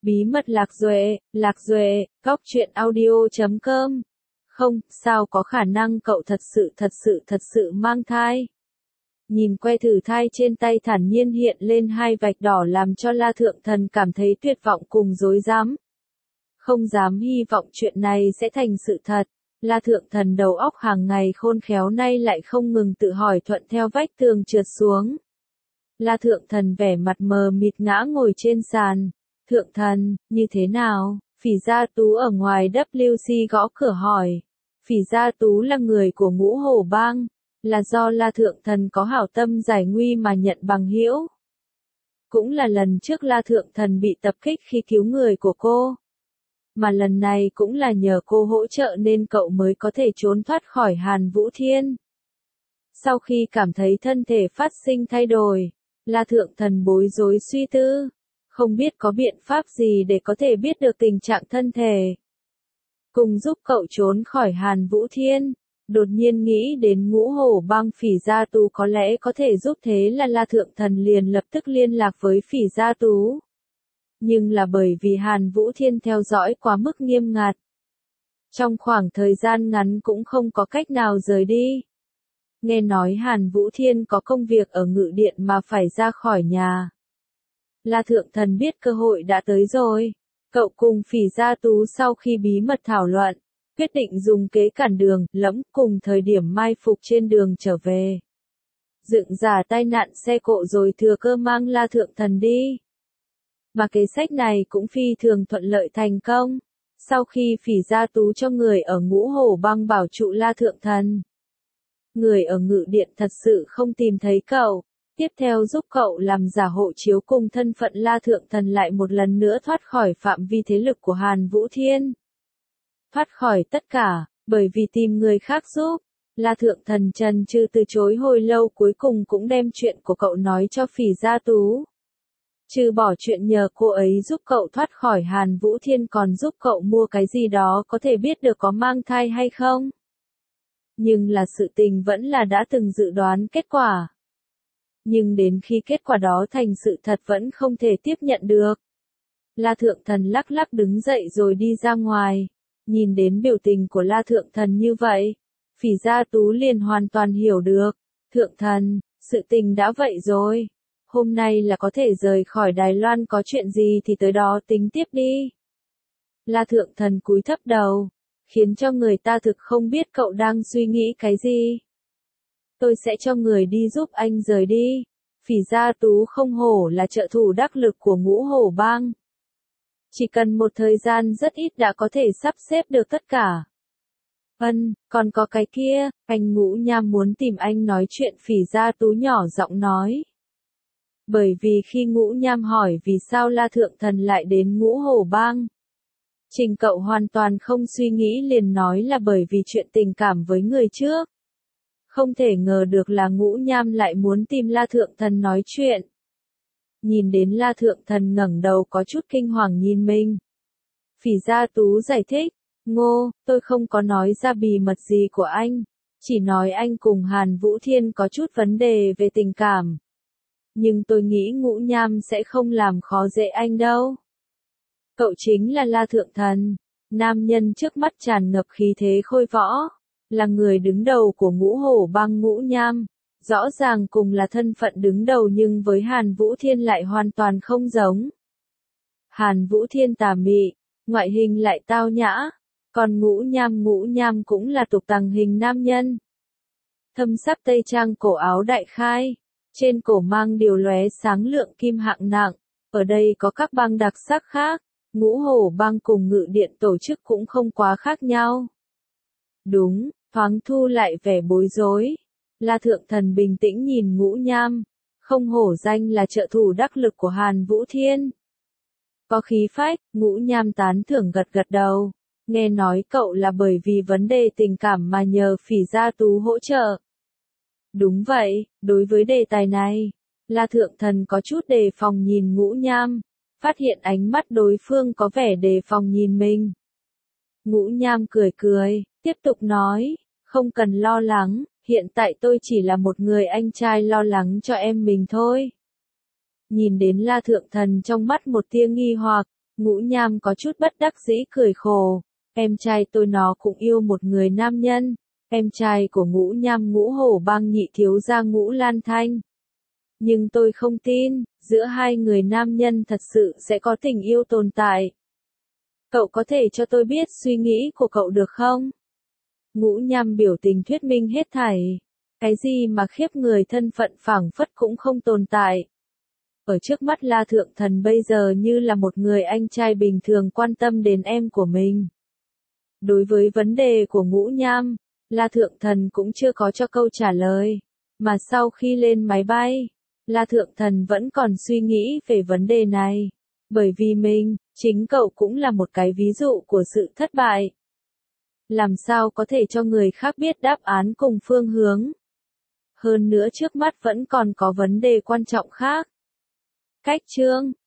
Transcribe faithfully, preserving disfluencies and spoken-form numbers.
Bí mật Lạc Duệ, Lạc Duệ, góc truyện audio chấm com. Không, sao có khả năng cậu thật sự thật sự thật sự mang thai. Nhìn que thử thai trên tay thản nhiên hiện lên hai vạch đỏ làm cho La Thượng Thần cảm thấy tuyệt vọng cùng rối rắm. Không dám hy vọng chuyện này sẽ thành sự thật. La Thượng Thần đầu óc hàng ngày khôn khéo nay lại không ngừng tự hỏi thuận theo vách tường trượt xuống. La Thượng Thần vẻ mặt mờ mịt ngã ngồi trên sàn. Thượng Thần, như thế nào? Phỉ Gia Tú ở ngoài W C gõ cửa hỏi. Phỉ Gia Tú là người của Ngũ Hổ Bang, là do La Thượng Thần có hảo tâm giải nguy mà nhận bằng hữu. Cũng là lần trước La Thượng Thần bị tập kích khi cứu người của cô. Mà lần này cũng là nhờ cô hỗ trợ nên cậu mới có thể trốn thoát khỏi Hàn Vũ Thiên. Sau khi cảm thấy thân thể phát sinh thay đổi, La Thượng Thần bối rối suy tư. Không biết có biện pháp gì để có thể biết được tình trạng thân thể. Cùng giúp cậu trốn khỏi Hàn Vũ Thiên. Đột nhiên nghĩ đến Ngũ Hổ Bang Phỉ Gia Tú có lẽ có thể giúp, thế là La Thượng Thần liền lập tức liên lạc với Phỉ Gia Tú. Nhưng là bởi vì Hàn Vũ Thiên theo dõi quá mức nghiêm ngặt. Trong khoảng thời gian ngắn cũng không có cách nào rời đi. Nghe nói Hàn Vũ Thiên có công việc ở ngự điện mà phải ra khỏi nhà. La Thượng Thần biết cơ hội đã tới rồi. Cậu cùng Phỉ Gia Tú sau khi bí mật thảo luận, quyết định dùng kế cản đường, lẫm cùng thời điểm mai phục trên đường trở về. Dựng giả tai nạn xe cộ rồi thừa cơ mang La Thượng Thần đi. Mà kế sách này cũng phi thường thuận lợi thành công. Sau khi Phỉ Gia Tú cho người ở Ngũ Hổ Bang bảo trụ La Thượng Thần, người ở ngự điện thật sự không tìm thấy cậu. Tiếp theo giúp cậu làm giả hộ chiếu cùng thân phận La Thượng Thần lại một lần nữa thoát khỏi phạm vi thế lực của Hàn Vũ Thiên. Thoát khỏi tất cả, bởi vì tìm người khác giúp. La Thượng Thần trần trừ từ chối hồi lâu cuối cùng cũng đem chuyện của cậu nói cho Phỉ Gia Tú. Trừ bỏ chuyện nhờ cô ấy giúp cậu thoát khỏi Hàn Vũ Thiên còn giúp cậu mua cái gì đó có thể biết được có mang thai hay không. Nhưng là sự tình vẫn là đã từng dự đoán kết quả. Nhưng đến khi kết quả đó thành sự thật vẫn không thể tiếp nhận được. La Thượng Thần lắc lắc đứng dậy rồi đi ra ngoài. Nhìn đến biểu tình của La Thượng Thần như vậy, Phỉ Gia Tú liền hoàn toàn hiểu được. Thượng Thần, sự tình đã vậy rồi. Hôm nay là có thể rời khỏi Đài Loan, có chuyện gì thì tới đó tính tiếp đi. La Thượng Thần cúi thấp đầu, khiến cho người ta thực không biết cậu đang suy nghĩ cái gì. Tôi sẽ cho người đi giúp anh rời đi. Phỉ Gia Tú không hổ là trợ thủ đắc lực của Ngũ Hổ Bang. Chỉ cần một thời gian rất ít đã có thể sắp xếp được tất cả. Ân, còn có cái kia, anh Ngũ Nham muốn tìm anh nói chuyện, Phỉ Gia Tú nhỏ giọng nói. Bởi vì khi Ngũ Nham hỏi vì sao La Thượng Thần lại đến Ngũ Hổ Bang, Trình cậu hoàn toàn không suy nghĩ liền nói là bởi vì chuyện tình cảm với người trước. Không thể ngờ được là Ngũ Nham lại muốn tìm La Thượng Thần nói chuyện. Nhìn đến La Thượng Thần ngẩng đầu có chút kinh hoàng nhìn mình. Phỉ Gia Tú giải thích, Ngô, tôi không có nói ra bí mật gì của anh. Chỉ nói anh cùng Hàn Vũ Thiên có chút vấn đề về tình cảm. Nhưng tôi nghĩ Ngũ Nham sẽ không làm khó dễ anh đâu. Cậu chính là La Thượng Thần. Nam nhân trước mắt tràn ngập khí thế khôi võ. Là người đứng đầu của Ngũ Hổ Bang Ngũ Nham. Rõ ràng cùng là thân phận đứng đầu nhưng với Hàn Vũ Thiên lại hoàn toàn không giống. Hàn Vũ Thiên tà mị, ngoại hình lại tao nhã. Còn Ngũ Nham Ngũ Nham cũng là tục tằng hình nam nhân. Thâm sắc tây trang cổ áo đại khai. Trên cổ mang điều lóe sáng lượng kim hạng nặng. Ở đây có các bang đặc sắc khác. Ngũ Hổ Bang cùng ngự điện tổ chức cũng không quá khác nhau. Đúng, thoáng thu lại vẻ bối rối. La Thượng Thần bình tĩnh nhìn Ngũ Nham. Không hổ danh là trợ thủ đắc lực của Hàn Vũ Thiên. Có khí phách, Ngũ Nham tán thưởng gật gật đầu. Nghe nói cậu là bởi vì vấn đề tình cảm mà nhờ Phỉ Gia Tú hỗ trợ. Đúng vậy, đối với đề tài này, La Thượng Thần có chút đề phòng nhìn Ngũ Nham. Phát hiện ánh mắt đối phương có vẻ đề phòng nhìn mình. Ngũ Nham cười cười, tiếp tục nói, không cần lo lắng, hiện tại tôi chỉ là một người anh trai lo lắng cho em mình thôi. Nhìn đến La Thượng Thần trong mắt một tia nghi hoặc, Ngũ Nham có chút bất đắc dĩ cười khổ. Em trai tôi nó cũng yêu một người nam nhân. Em trai của Ngũ Nham Ngũ Hổ Bang nhị thiếu gia Ngũ Lan Thanh. Nhưng tôi không tin, giữa hai người nam nhân thật sự sẽ có tình yêu tồn tại. Cậu có thể cho tôi biết suy nghĩ của cậu được không? Ngũ Nham biểu tình thuyết minh hết thảy. Cái gì mà khiếp người thân phận phảng phất cũng không tồn tại. Ở trước mắt La Thượng Thần bây giờ như là một người anh trai bình thường quan tâm đến em của mình. Đối với vấn đề của Ngũ Nham, La Thượng Thần cũng chưa có cho câu trả lời. Mà sau khi lên máy bay, La Thượng Thần vẫn còn suy nghĩ về vấn đề này. Bởi vì mình, chính cậu cũng là một cái ví dụ của sự thất bại. Làm sao có thể cho người khác biết đáp án cùng phương hướng. Hơn nữa trước mắt vẫn còn có vấn đề quan trọng khác. Cách chương